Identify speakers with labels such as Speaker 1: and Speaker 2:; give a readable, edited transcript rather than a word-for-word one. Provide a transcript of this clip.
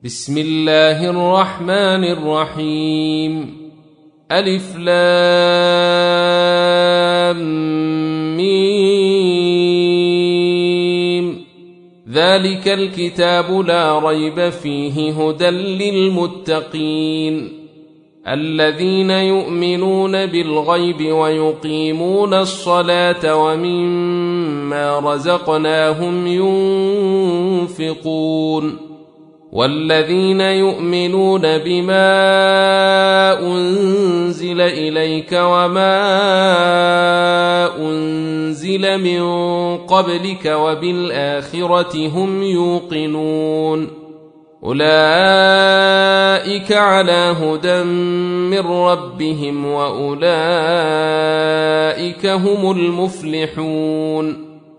Speaker 1: بسم الله الرحمن الرحيم. ألف لام ميم. ذلك الكتاب لا ريب فيه هدى للمتقين الذين يؤمنون بالغيب ويقيمون الصلاة ومما رزقناهم ينفقون والذين يؤمنون بما أنزل إليك وما أنزل من قبلك وبالآخرة هم يوقنون أولئك على هدى من ربهم وأولئك هم المفلحون.